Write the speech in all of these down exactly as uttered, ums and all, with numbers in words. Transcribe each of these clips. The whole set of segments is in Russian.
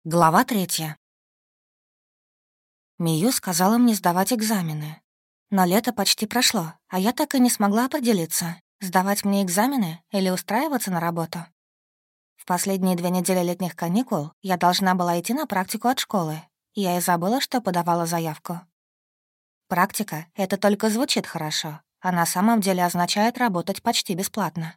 Глава третья. Мию сказала мне сдавать экзамены. Но лето почти прошло, а я так и не смогла определиться, сдавать мне экзамены или устраиваться на работу. В последние две недели летних каникул я должна была идти на практику от школы. Я и забыла, что подавала заявку. Практика — это только звучит хорошо, а на самом деле означает работать почти бесплатно.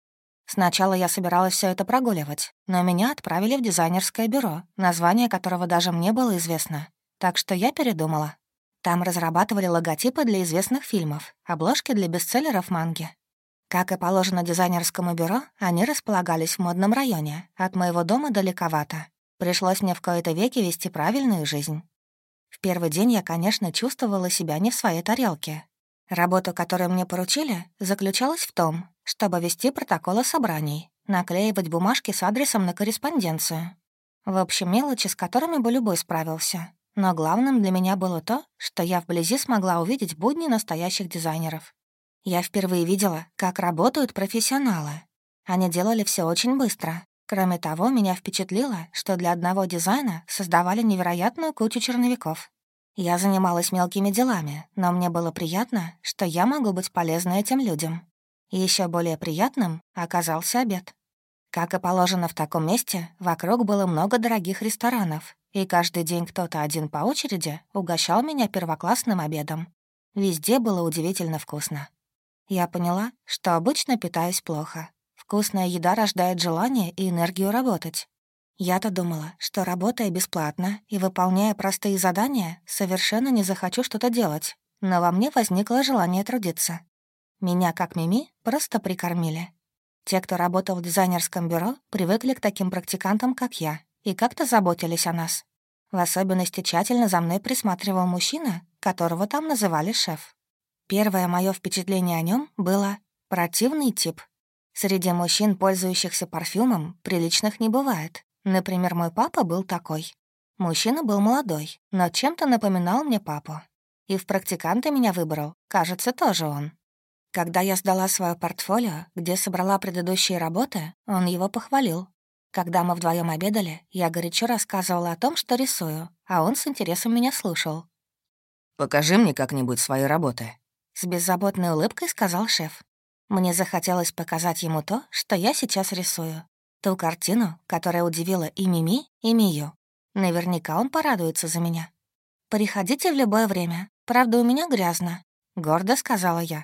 Сначала я собиралась все это прогуливать, но меня отправили в дизайнерское бюро, название которого даже мне было известно. Так что я передумала. Там разрабатывали логотипы для известных фильмов, обложки для бестселлеров манги. Как и положено дизайнерскому бюро, они располагались в модном районе. От моего дома далековато. Пришлось мне в кои-то веки вести правильную жизнь. В первый день я, конечно, чувствовала себя не в своей тарелке. Работа, которую мне поручили, заключалась в том, чтобы вести протоколы собраний, наклеивать бумажки с адресом на корреспонденцию. В общем, мелочи, с которыми бы любой справился. Но главным для меня было то, что я вблизи смогла увидеть будни настоящих дизайнеров. Я впервые видела, как работают профессионалы. Они делали все очень быстро. Кроме того, меня впечатлило, что для одного дизайна создавали невероятную кучу черновиков. Я занималась мелкими делами, но мне было приятно, что я могу быть полезна этим людям. Еще более приятным оказался обед. Как и положено в таком месте, вокруг было много дорогих ресторанов, и каждый день кто-то один по очереди угощал меня первоклассным обедом. Везде было удивительно вкусно. Я поняла, что обычно питаюсь плохо. Вкусная еда рождает желание и энергию работать. Я-то думала, что, работая бесплатно и выполняя простые задания, совершенно не захочу что-то делать, но во мне возникло желание трудиться. Меня, как Мими, просто прикормили. Те, кто работал в дизайнерском бюро, привыкли к таким практикантам, как я, и как-то заботились о нас. В особенности тщательно за мной присматривал мужчина, которого там называли шеф. Первое мое впечатление о нем было «противный тип». Среди мужчин, пользующихся парфюмом, приличных не бывает. Например, мой папа был такой. Мужчина был молодой, но чем-то напоминал мне папу. И в практиканты меня выбрал, кажется, тоже он. Когда я сдала свое портфолио, где собрала предыдущие работы, он его похвалил. Когда мы вдвоем обедали, я горячо рассказывала о том, что рисую, а он с интересом меня слушал. «Покажи мне как-нибудь свои работы», — с беззаботной улыбкой сказал шеф. Мне захотелось показать ему то, что я сейчас рисую. Ту картину, которая удивила и Мими, и Мию. Наверняка он порадуется за меня. «Приходите в любое время. Правда, у меня грязно», — гордо сказала я.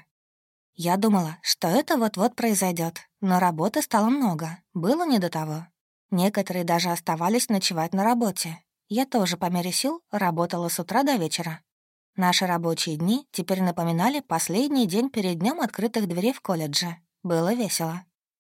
Я думала, что это вот-вот произойдет, но работы стало много, было не до того. Некоторые даже оставались ночевать на работе. Я тоже по мере сил работала с утра до вечера. Наши рабочие дни теперь напоминали последний день перед днем открытых дверей в колледже. Было весело.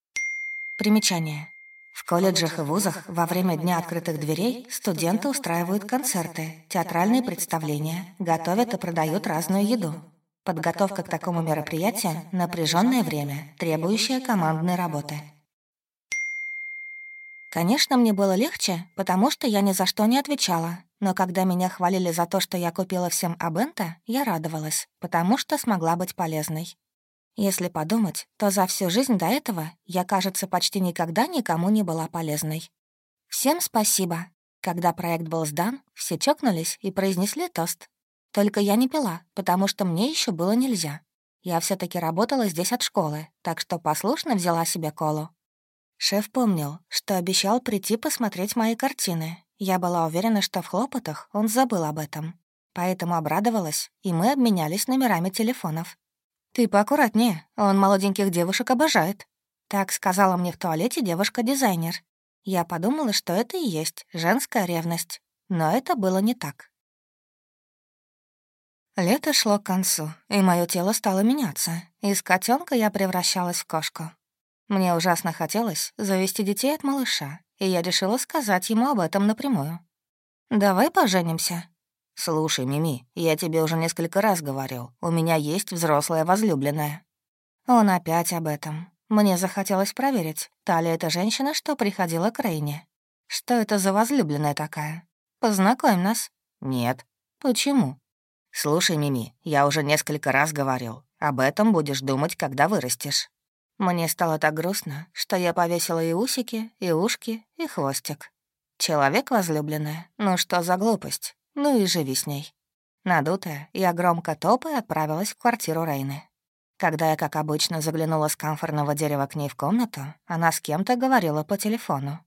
Примечание. В колледжах и вузах во время Дня открытых дверей студенты устраивают концерты, театральные представления, готовят и продают разную еду. Подготовка к такому мероприятию — напряженное время, требующее командной работы. Конечно, мне было легче, потому что я ни за что не отвечала, но когда меня хвалили за то, что я купила всем абенто, я радовалась, потому что смогла быть полезной. Если подумать, то за всю жизнь до этого я, кажется, почти никогда никому не была полезной. Всем спасибо. Когда проект был сдан, все чокнулись и произнесли тост. Только я не пила, потому что мне еще было нельзя. Я все таки работала здесь от школы, так что послушно взяла себе колу. Шеф помнил, что обещал прийти посмотреть мои картины. Я была уверена, что в хлопотах он забыл об этом. Поэтому обрадовалась, и мы обменялись номерами телефонов. «Ты поаккуратнее, он молоденьких девушек обожает», — так сказала мне в туалете девушка-дизайнер. Я подумала, что это и есть женская ревность, но это было не так. Лето шло к концу, и мое тело стало меняться. Из котенка я превращалась в кошку. Мне ужасно хотелось завести детей от малыша, и я решила сказать ему об этом напрямую. «Давай поженимся». «Слушай, Мими, я тебе уже несколько раз говорил, у меня есть взрослая возлюбленная». Он опять об этом. Мне захотелось проверить, та ли это женщина, что приходила к Рейне. Что это за возлюбленная такая? Познакомь нас. «Нет». «Почему?» «Слушай, Мими, я уже несколько раз говорил, об этом будешь думать, когда вырастешь». Мне стало так грустно, что я повесила и усики, и ушки, и хвостик. Человек возлюбленная? Ну что за глупость? Ну и живи с ней. Надутая, я громко топая отправилась в квартиру Рейны. Когда я, как обычно, заглянула с камфорного дерева к ней в комнату, она с кем-то говорила по телефону.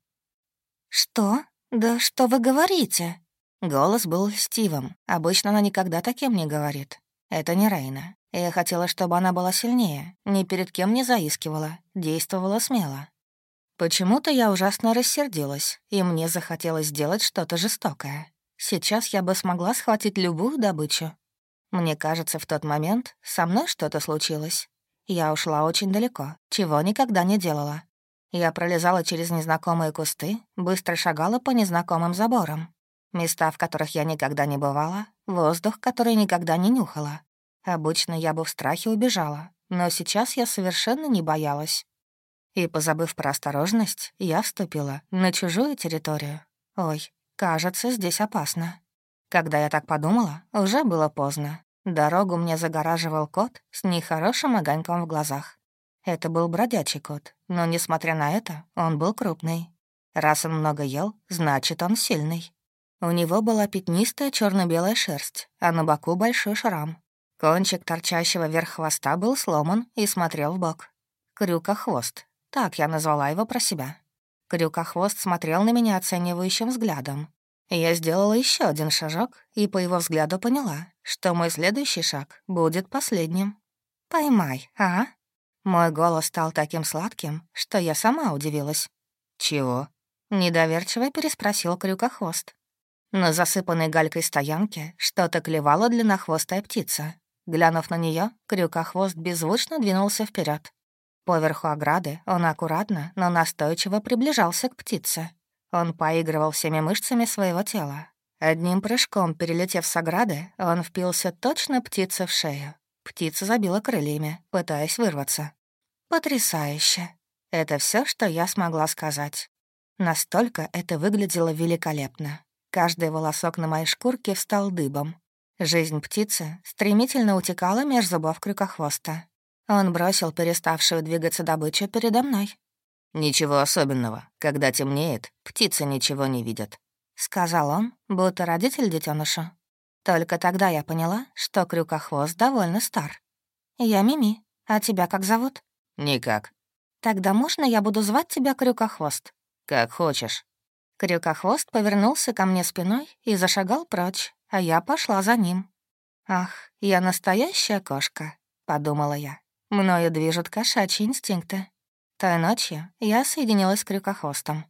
«Что? Да что вы говорите?» Голос был льстивым. Обычно она никогда таким не говорит. Это не Рейна. Я хотела, чтобы она была сильнее, ни перед кем не заискивала, действовала смело. Почему-то я ужасно рассердилась, и мне захотелось сделать что-то жестокое. Сейчас я бы смогла схватить любую добычу. Мне кажется, в тот момент со мной что-то случилось. Я ушла очень далеко, чего никогда не делала. Я пролезала через незнакомые кусты, быстро шагала по незнакомым заборам. Места, в которых я никогда не бывала, воздух, который никогда не нюхала. Обычно я бы в страхе убежала, но сейчас я совершенно не боялась. И, позабыв про осторожность, я вступила на чужую территорию. Ой, кажется, здесь опасно. Когда я так подумала, уже было поздно. Дорогу мне загораживал кот с нехорошим огоньком в глазах. Это был бродячий кот, но, несмотря на это, он был крупный. Раз он много ел, значит, он сильный. У него была пятнистая черно белая шерсть, а на боку большой шрам. Кончик торчащего вверх хвоста был сломан и смотрел вбок. Крюкохвост. Так я назвала его про себя. Крюкохвост смотрел на меня оценивающим взглядом. Я сделала еще один шажок и по его взгляду поняла, что мой следующий шаг будет последним. «Поймай, а?» Мой голос стал таким сладким, что я сама удивилась. «Чего?» — недоверчиво переспросил Крюкохвост. На засыпанной галькой стоянке что-то клевала длиннохвостая птица. Глянув на нее, Крюкохвост беззвучно двинулся вперед. Поверху ограды он аккуратно, но настойчиво приближался к птице. Он поигрывал всеми мышцами своего тела. Одним прыжком, перелетев с ограды, он впился точно птице в шею. Птица забила крыльями, пытаясь вырваться. «Потрясающе!» Это все, что я смогла сказать. Настолько это выглядело великолепно. Каждый волосок на моей шкурке встал дыбом. Жизнь птицы стремительно утекала меж зубов Крюкохвоста. Он бросил переставшую двигаться добычу передо мной. «Ничего особенного. Когда темнеет, птицы ничего не видят», — сказал он, будто родитель детёныша. Только тогда я поняла, что Крюкохвост довольно стар. «Я Мими. А тебя как зовут?» «Никак». «Тогда можно я буду звать тебя Крюкохвост?» «Как хочешь». Крюкохвост повернулся ко мне спиной и зашагал прочь, а я пошла за ним. «Ах, я настоящая кошка», — подумала я. «Мною движут кошачьи инстинкты». Той ночью я соединилась с Крюкохвостом.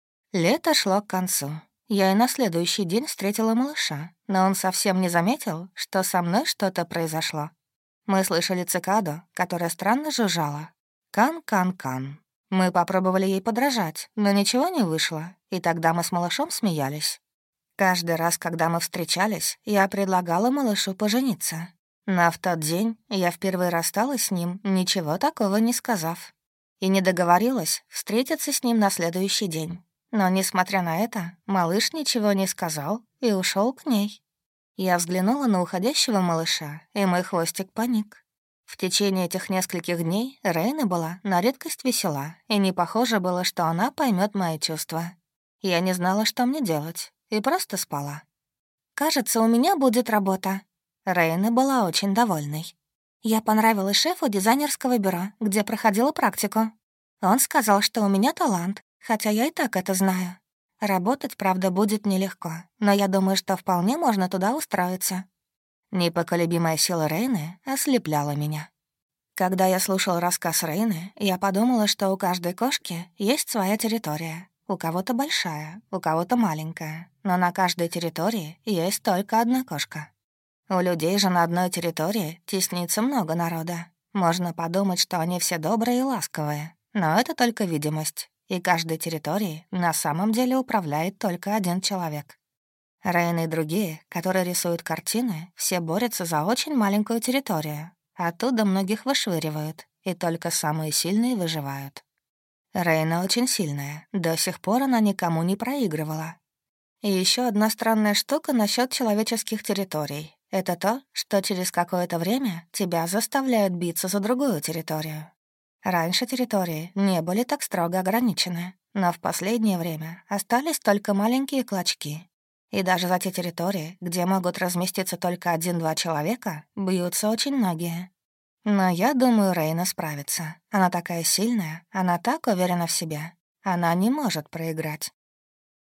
Лето шло к концу. Я и на следующий день встретила малыша, но он совсем не заметил, что со мной что-то произошло. Мы слышали цикаду, которая странно жужжала. Кан-кан-кан. Мы попробовали ей подражать, но ничего не вышло, и тогда мы с малышом смеялись. Каждый раз, когда мы встречались, я предлагала малышу пожениться. Но в тот день я впервые рассталась с ним, ничего такого не сказав. И не договорилась встретиться с ним на следующий день. Но, несмотря на это, малыш ничего не сказал и ушел к ней. Я взглянула на уходящего малыша, и мой хвостик поник. В течение этих нескольких дней Рейна была на редкость весела, и не похоже было, что она поймет мои чувства. Я не знала, что мне делать, и просто спала. «Кажется, у меня будет работа». Рейна была очень довольной. Я понравилась шефу дизайнерского бюро, где проходила практику. Он сказал, что у меня талант, хотя я и так это знаю. Работать, правда, будет нелегко, но я думаю, что вполне можно туда устроиться. Непоколебимая сила Рейны ослепляла меня. Когда я слушал рассказ Рейны, я подумала, что у каждой кошки есть своя территория. У кого-то большая, у кого-то маленькая, но на каждой территории есть только одна кошка. У людей же на одной территории теснится много народа. Можно подумать, что они все добрые и ласковые, но это только видимость, и каждой территорией на самом деле управляет только один человек. Рейна и другие, которые рисуют картины, все борются за очень маленькую территорию. Оттуда многих вышвыривают, и только самые сильные выживают. Рейна очень сильная, до сих пор она никому не проигрывала. И еще одна странная штука насчет человеческих территорий. Это то, что через какое-то время тебя заставляют биться за другую территорию. Раньше территории не были так строго ограничены, Но в последнее время остались только маленькие клочки. И даже за те территории, где могут разместиться только один-два человека, бьются очень многие. Но я думаю, Рейна справится. Она такая сильная, она так уверена в себе. Она не может проиграть.